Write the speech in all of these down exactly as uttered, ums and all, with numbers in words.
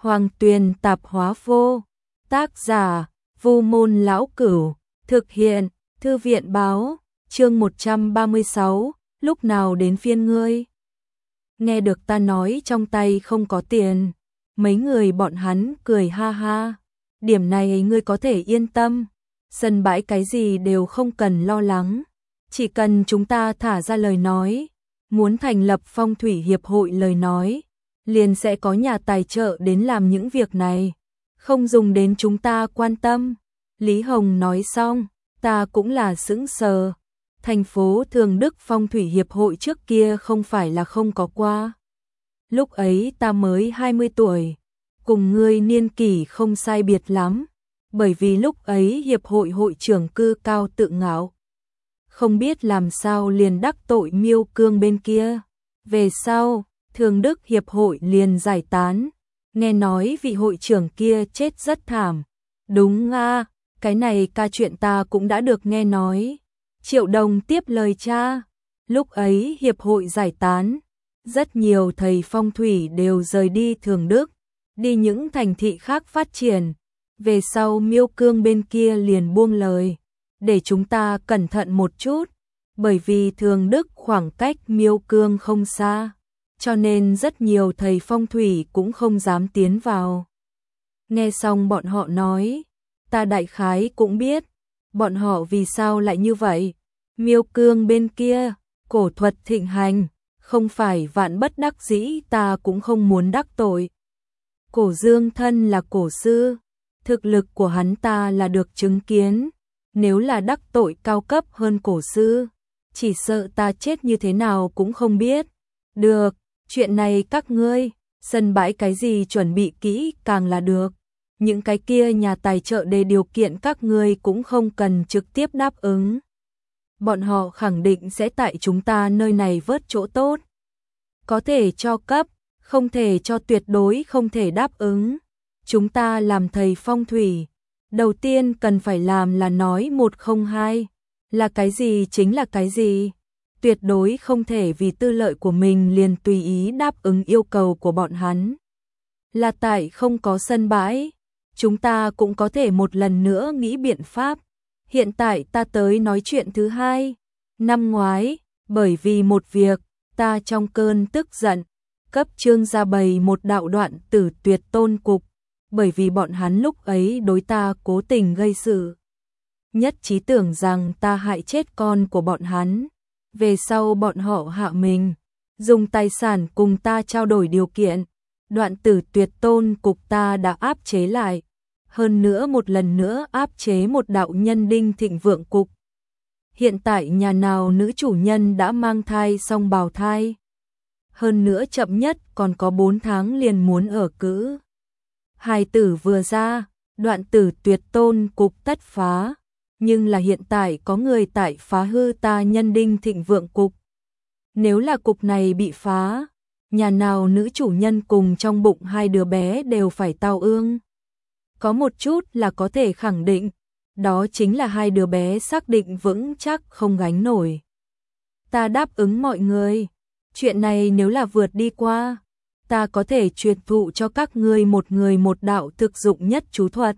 Hoàng Tuyền Tạp Hóa Vô. Tác giả: Vu Môn Lão Cửu. Thực hiện: Thư viện báo. Chương một trăm ba mươi sáu, lúc nào đến phiên ngươi? Nghe được ta nói trong tay không có tiền, mấy người bọn hắn cười ha ha. Điểm này ngươi có thể yên tâm, sân bãi cái gì đều không cần lo lắng. Chỉ cần chúng ta thả ra lời nói, muốn thành lập phong thủy hiệp hội lời nói, liền sẽ có nhà tài trợ đến làm những việc này, không dùng đến chúng ta quan tâm. Lý Hồng nói xong, ta cũng là sững sờ. Thành phố Thường Đức Phong thủy hiệp hội trước kia không phải là không có qua. Lúc ấy ta mới hai mươi tuổi, cùng ngươi niên kỷ không sai biệt lắm, bởi vì lúc ấy hiệp hội hội trưởng cư cao tự ngạo, không biết làm sao liền đắc tội Miêu Cương bên kia. Về sau, Thường Đức hiệp hội liền giải tán, nghe nói vị hội trưởng kia chết rất thảm. Đúng a, cái này ca chuyện ta cũng đã được nghe nói. Triệu Đồng tiếp lời cha, lúc ấy hiệp hội giải tán, rất nhiều thầy phong thủy đều rời đi Thường Đức, đi những thành thị khác phát triển. Về sau Miêu Cương bên kia liền buông lời, để chúng ta cẩn thận một chút, bởi vì Thường Đức khoảng cách Miêu Cương không xa, cho nên rất nhiều thầy phong thủy cũng không dám tiến vào. Nghe xong bọn họ nói, ta đại khái cũng biết bọn họ vì sao lại như vậy. Miêu Cương bên kia, cổ thuật thịnh hành, không phải vạn bất đắc dĩ ta cũng không muốn đắc tội. Cổ Dương thân là cổ sư, thực lực của hắn ta là được chứng kiến, nếu là đắc tội cao cấp hơn cổ sư, chỉ sợ ta chết như thế nào cũng không biết. Được, chuyện này các ngươi, sân bãi cái gì chuẩn bị kỹ càng là được. Những cái kia nhà tài trợ đề điều kiện các ngươi cũng không cần trực tiếp đáp ứng. Bọn họ khẳng định sẽ tại chúng ta nơi này vớt chỗ tốt. Có thể cho cấp, không thể cho tuyệt đối không thể đáp ứng. Chúng ta làm thầy phong thủy, đầu tiên cần phải làm là nói một không hai, là cái gì chính là cái gì. Tuyệt đối không thể vì tư lợi của mình liền tùy ý đáp ứng yêu cầu của bọn hắn. Là tại không có sân bãi, chúng ta cũng có thể một lần nữa nghĩ biện pháp. Hiện tại ta tới nói chuyện thứ hai. Năm ngoái, bởi vì một việc, ta trong cơn tức giận, cấp Trương gia bày một đạo đoạn tử tuyệt tôn cục, bởi vì bọn hắn lúc ấy đối ta cố tình gây sự. Nhất trí tưởng rằng ta hại chết con của bọn hắn. Về sau bọn họ hạ mình, dùng tài sản cùng ta trao đổi điều kiện. Đoạn tử tuyệt tôn cục ta đã áp chế lại. Hơn nữa một lần nữa áp chế một đạo nhân đinh thịnh vượng cục. Hiện tại nhà nào nữ chủ nhân đã mang thai xong bào thai. Hơn nữa chậm nhất còn có bốn tháng liền muốn ở cữ. Hài tử vừa ra, đoạn tử tuyệt tôn cục tất phá. Nhưng là hiện tại có người tại phá hư ta nhân đinh thịnh vượng cục. Nếu là cục này bị phá, nhà nào nữ chủ nhân cùng trong bụng hai đứa bé đều phải tao ương. Có một chút là có thể khẳng định, đó chính là hai đứa bé xác định vững chắc không gánh nổi. Ta đáp ứng mọi người, chuyện này nếu là vượt đi qua, ta có thể truyền thụ cho các ngươi một người một đạo thực dụng nhất chú thuật.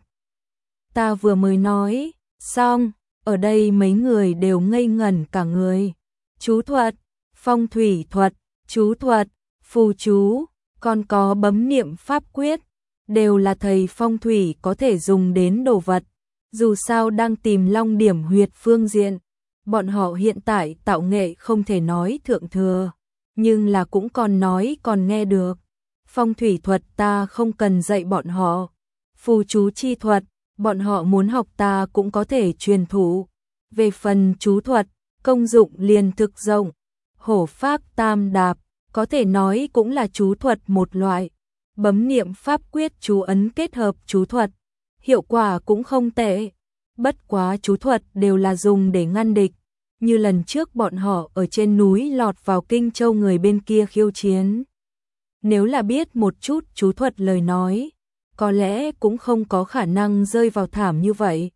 Ta vừa mới nói, xong, ở đây mấy người đều ngây ngẩn cả người. Chú thuật, phong thủy thuật, chú thuật, phù chú, còn có bấm niệm pháp quyết, đều là thầy phong thủy có thể dùng đến đồ vật. Dù sao đang tìm long điểm huyệt phương diện, bọn họ hiện tại tạo nghệ không thể nói thượng thừa, nhưng là cũng còn nói còn nghe được. Phong thủy thuật ta không cần dạy bọn họ. Phù chú chi thuật, bọn họ muốn học ta cũng có thể truyền thụ. Về phần chú thuật, công dụng liền thực rộng. Hổ phác tam đạp, có thể nói cũng là chú thuật một loại. Bấm niệm pháp quyết chú ấn kết hợp chú thuật, hiệu quả cũng không tệ. Bất quá chú thuật đều là dùng để ngăn địch, như lần trước bọn họ ở trên núi lọt vào Kinh Châu người bên kia khiêu chiến. Nếu là biết một chút chú thuật lời nói, có lẽ cũng không có khả năng rơi vào thảm như vậy.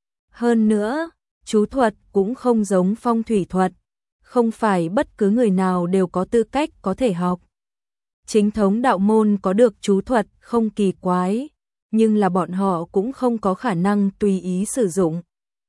Hơn nữa, chú thuật cũng không giống phong thủy thuật, không phải bất cứ người nào đều có tư cách có thể học. Chính thống đạo môn có được chú thuật không kỳ quái, nhưng là bọn họ cũng không có khả năng tùy ý sử dụng.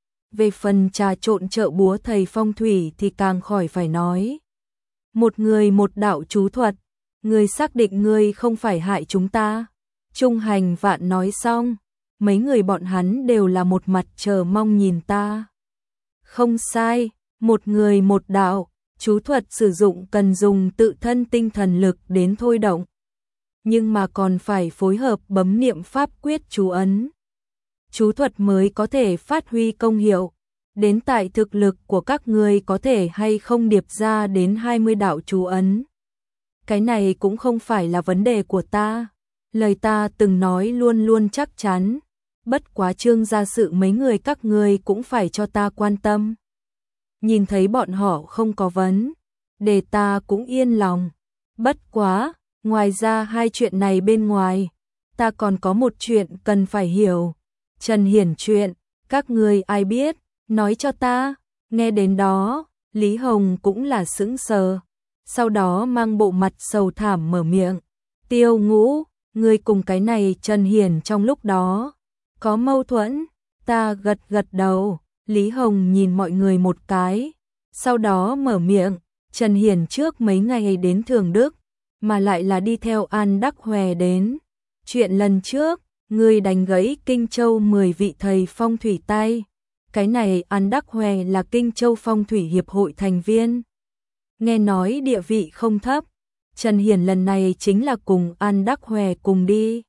Về phần trà trộn trợ búa thầy phong thủy thì càng khỏi phải nói. Một người một đạo chú thuật, người xác định ngươi không phải hại chúng ta. Trung Hành Vạn nói xong, mấy người bọn hắn đều là một mặt chờ mong nhìn ta. Không sai, một người một đạo, chú thuật sử dụng cần dùng tự thân tinh thần lực đến thôi động. Nhưng mà còn phải phối hợp bấm niệm pháp quyết chú ấn. Chú thuật mới có thể phát huy công hiệu. Đến tại thực lực của các ngươi có thể hay không điệp ra đến hai mươi đạo chú ấn. Cái này cũng không phải là vấn đề của ta. Lời ta từng nói luôn luôn chắc chắn. Bất quá Trương gia sự mấy người các ngươi cũng phải cho ta quan tâm. Nhìn thấy bọn họ không có vấn đề ta cũng yên lòng. Bất quá, ngoài ra hai chuyện này bên ngoài, ta còn có một chuyện cần phải hiểu. Trần Hiển chuyện, các ngươi ai biết, nói cho ta. Nghe đến đó, Lý Hồng cũng là sững sờ. Sau đó mang bộ mặt sầu thảm mở miệng. Tiêu Ngũ, ngươi cùng cái này Trần Hiển trong lúc đó có mâu thuẫn. Ta gật gật đầu. Lý Hồng nhìn mọi người một cái, sau đó mở miệng. Trần Hiển trước mấy ngày đến Thường Đức, mà lại là đi theo An Đắc Hòe đến. Chuyện lần trước, ngươi đánh gãy Kinh Châu mười vị thầy phong thủy tay. Cái này An Đắc Hòe là Kinh Châu Phong Thủy Hiệp hội thành viên. Nghe nói địa vị không thấp. Trần Hiển lần này chính là cùng An Đắc Hòe cùng đi.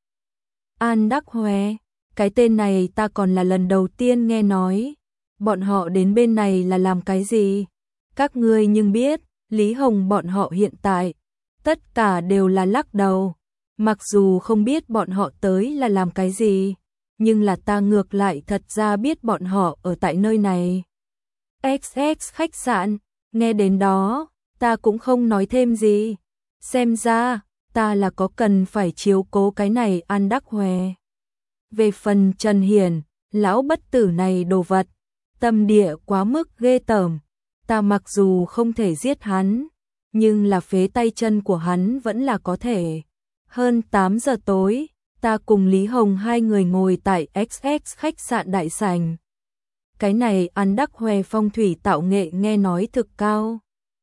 An Đắc Hòe, cái tên này ta còn là lần đầu tiên nghe nói. Bọn họ đến bên này là làm cái gì? Các ngươi nhưng biết, Lý Hồng bọn họ hiện tại, tất cả đều là lắc đầu. Mặc dù không biết bọn họ tới là làm cái gì, nhưng là ta ngược lại thật ra biết bọn họ ở tại nơi này. ích ích khách sạn, nghe đến đó, ta cũng không nói thêm gì. Xem ra, ta là có cần phải chiếu cố cái này An Đắc Hòe. Về phần Trần Hiển, lão bất tử này đồ vật, tâm địa quá mức ghê tởm. Ta mặc dù không thể giết hắn, nhưng là phế tay chân của hắn vẫn là có thể. Hơn tám giờ tối, ta cùng Lý Hồng hai người ngồi tại ích ích khách sạn đại sảnh. Cái này An Đắc Hòe phong thủy tạo nghệ nghe nói thực cao.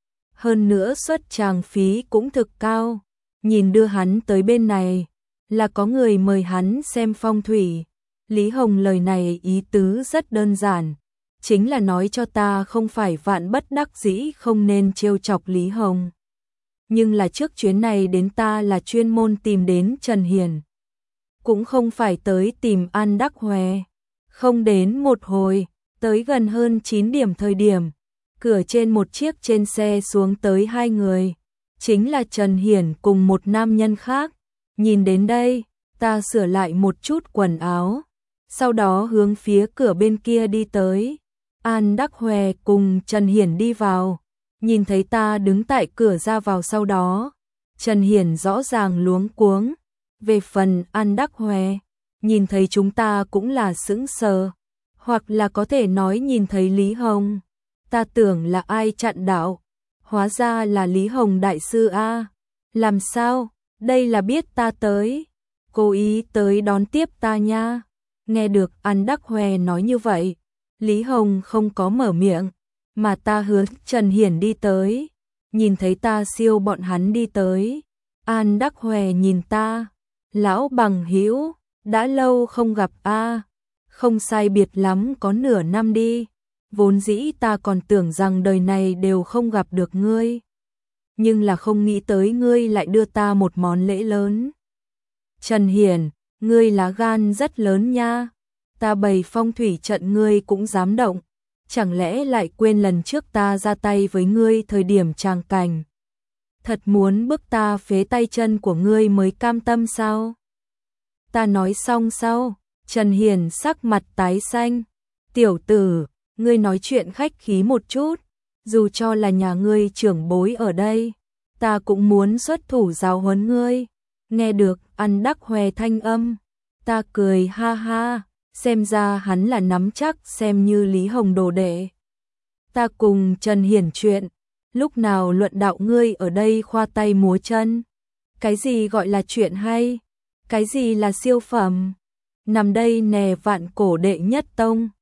Hơn nữa suất tràng phí cũng thực cao. Nhìn đưa hắn tới bên này, là có người mời hắn xem phong thủy. Lý Hồng lời này ý tứ rất đơn giản. Chính là nói cho ta không phải vạn bất đắc dĩ không nên trêu chọc Lý Hồng. Nhưng là trước chuyến này đến ta là chuyên môn tìm đến Trần Hiển. Cũng không phải tới tìm An Đắc Hòe. Không đến một hồi, tới gần hơn chín điểm thời điểm, cửa trên một chiếc trên xe xuống tới hai người. Chính là Trần Hiển cùng một nam nhân khác. Nhìn đến đây, ta sửa lại một chút quần áo. Sau đó hướng phía cửa bên kia đi tới. An Đắc Hòe cùng Trần Hiển đi vào. Nhìn thấy ta đứng tại cửa ra vào sau đó. Trần Hiển rõ ràng luống cuống. Về phần An Đắc Hòe, nhìn thấy chúng ta cũng là sững sờ. Hoặc là có thể nói nhìn thấy Lý Hồng. Ta tưởng là ai chặn đạo. Hóa ra là Lý Hồng đại sư A. Làm sao? Đây là biết ta tới. Cố ý tới đón tiếp ta nha. Nghe được An Đắc Hòe nói như vậy, Lý Hồng không có mở miệng, mà ta hướng Trần Hiển đi tới. Nhìn thấy ta siêu bọn hắn đi tới. An Đắc Hòe nhìn ta. Lão bằng hữu, đã lâu không gặp a. Không sai biệt lắm có nửa năm đi. Vốn dĩ ta còn tưởng rằng đời này đều không gặp được ngươi. Nhưng là không nghĩ tới ngươi lại đưa ta một món lễ lớn. Trần Hiển, ngươi lá gan rất lớn nha. Ta bày phong thủy trận ngươi cũng dám động. Chẳng lẽ lại quên lần trước ta ra tay với ngươi thời điểm tràng cảnh. Thật muốn bức ta phế tay chân của ngươi mới cam tâm sao? Ta nói xong sau, Trần Hiển sắc mặt tái xanh. Tiểu tử, ngươi nói chuyện khách khí một chút. Dù cho là nhà ngươi trưởng bối ở đây, ta cũng muốn xuất thủ giáo huấn ngươi. Nghe được An Đắc Hòe thanh âm, ta cười ha ha. Xem ra hắn là nắm chắc xem như Lý Hồng đồ đệ. Ta cùng Trần Hiển chuyện, lúc nào luận đạo ngươi ở đây khoa tay múa chân. Cái gì gọi là chuyện hay? Cái gì là siêu phẩm? Nằm đây nè vạn cổ đệ nhất tông.